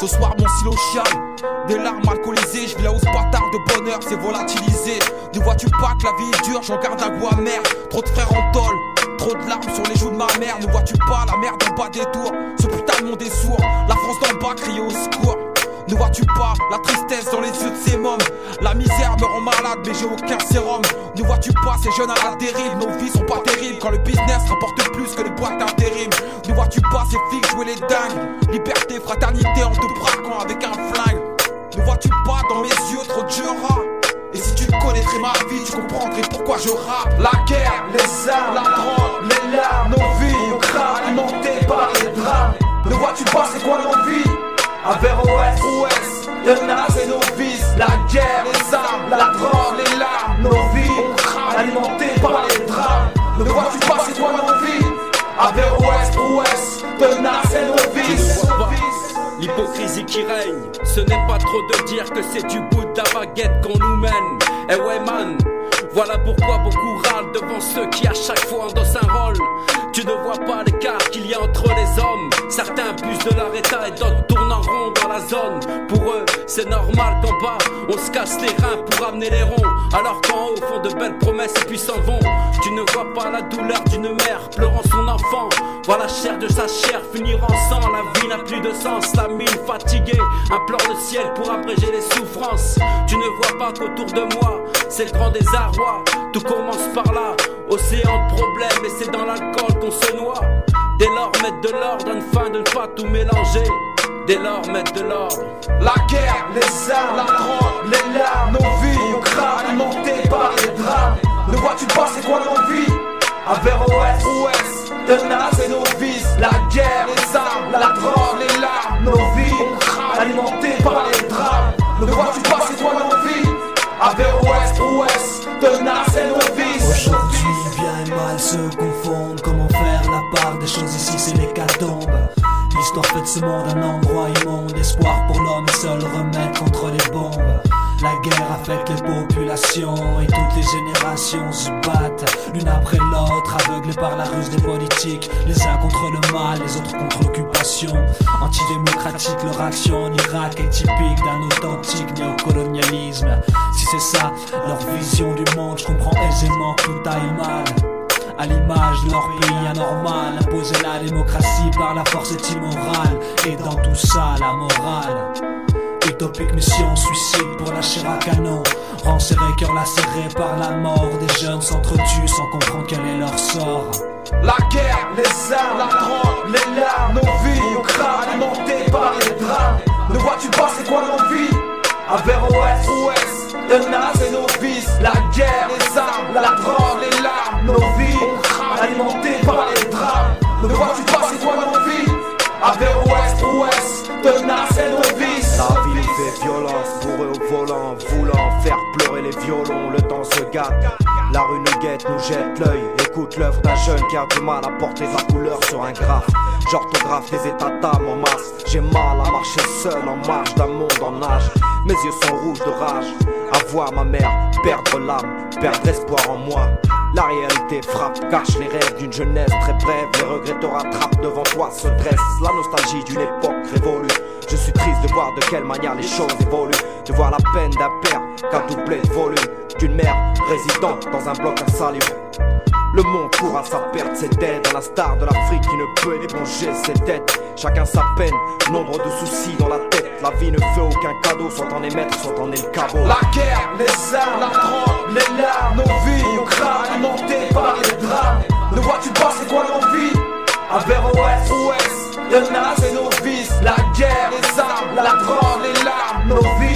Ce soir mon silo chiale, des larmes alcoolisées, je vis la hausse bâtard de bonheur, c'est volatilisé. Ne vois-tu pas que la vie est dure, j'en garde un goût amer. Trop de frères en tôle, trop de larmes sur les joues de ma mère. Ne vois-tu pas la merde en bas des tours, ce putain de monde est sourd. La France d'en bas crie au secours. Ne vois-tu pas la tristesse dans les yeux de ces mômes? La misère me rend malade mais j'ai aucun sérum. Ne vois-tu pas ces jeunes à la dérive? Nos vies sont pas terribles quand le business rapporte plus que les boîtes d'intérim. Ne vois-tu pas ces filles jouer les dingues? Liberté, fraternité en te braquant avec un flingue. Ne vois-tu pas dans mes yeux trop de jeux rats? Et si tu connaîtrais ma vie, tu comprendrais pourquoi je rappe. La guerre, les armes, la drogue, les larmes, nos vies, nos crânes alimentés par les drames. Ne vois-tu pas c'est quoi nos vies? Averroès, OS, tenace et novices. La guerre, les armes, la drogue, les larmes, nos vies, alimentées par les drames. Ne vois-tu pas c'est quoi nos vies? Averroès, OS, tenace et novices. L'hypocrisie qui règne, ce n'est pas trop de dire que c'est du bout de la baguette qu'on nous mène. Eh ouais man, voilà pourquoi beaucoup râlent devant ceux qui à chaque fois endossent un rôle. Tu ne vois pas l'écart qu'il y a entre les hommes. Certains abusent de leur état et d'autres tournent en rond dans la zone. Pour eux, c'est normal qu'en bas, on se casse les reins pour amener les ronds. Alors qu'en haut font de belles promesses et puis s'en vont. Tu ne vois pas la douleur d'une mère pleurant son enfant. Voir la chair de sa chair finir en sang. La vie n'a plus de sens, la mine fatiguée implore le ciel pour abréger les souffrances. Tu ne vois pas qu'autour de moi, c'est le grand désarroi. Tout commence par là, océan de problèmes, et c'est dans l'alcool qu'on se noie. Dès lors mettre de l'ordre afin de ne pas tout mélanger. Dès lors mettre de l'ordre. La guerre, les armes, la drogue, les larmes, nos vies, nos crânes alimentés par les drames. Ne vois-tu pas c'est quoi nos vies? Averroès, OS, tenace et novices. La guerre, les armes, la drogue, les larmes, nos vies, alimentées par les drames. Ne vois-tu pas c'est quoi nos vies? Averroès, OS, tenace et novices. Aujourd'hui, bien et mal se confondent. Comment faire la part des choses ici, c'est l'hécatombe. L'histoire fait de ce monde un endroit immonde. Espoir pour l'homme et seul remède contre les bombes. La guerre affecte les populations et toutes les générations se battent l'une après l'autre, aveuglées par la ruse des politiques. Les uns contre le mal, les autres contre l'occupation. Antidémocratique, leur action en Irak est typique d'un authentique néocolonialisme. Si c'est ça, leur vision du monde, je comprends aisément que tout aille mal. À l'image de leur pays anormal, imposer la démocratie par la force est immoral. Et dans tout ça, la morale. Utopique mission, suicide pour lâcher à canon. Rang serré, cœur lacéré par la mort. Des jeunes s'entretuent sans comprendre quel est leur sort. La guerre, les armes, la drogue, les larmes, nos vies, nos crânes alimentés par les drames. Ne vois-tu pas c'est quoi nos vies? Averroès, OS, tenace et novices. La guerre, les armes, la drogue, les larmes, nos vies, alimentées par les drames. Ne vois-tu pas c'est quoi nos vies? Averroès, OS, tenace et novices. La ville fait violence, bourré au volant, voulant faire pleurer les violons, le temps se gâte. La rue nous guette, nous jette l'œil. Écoute l'œuvre d'un jeune qui a du mal à porter sa couleur sur un graphe. J'orthographe des états d'âme en masse. J'ai mal à marcher seul en marche d'un monde en âge. Mes yeux sont rouges de rage à voir ma mère perdre l'âme, perdre espoir en moi. La réalité frappe, cache les rêves d'une jeunesse très brève. Les regrets te rattrapent, devant toi se dresse la nostalgie d'une époque révolue. Je suis triste de voir de quelle manière les choses évoluent, de voir la peine d'un père qu'a doublé de volume, d'une mère résidente dans un bloc insalubre. Le monde court à sa perte, c'est dead. À la star de l'Afrique qui ne peut éponger ses dettes. Chacun sa peine, nombre de soucis dans la tête. La vie ne fait aucun cadeau, soit en est maître, soit en est le cabot. La guerre, les armes, la drogue, les larmes, nos vies, nos crânes alimentés par les drames. Ne vois-tu pas c'est quoi nos vies? Averroès, OS, tenace et novices. La guerre, les armes, la drogue, les larmes, nos vies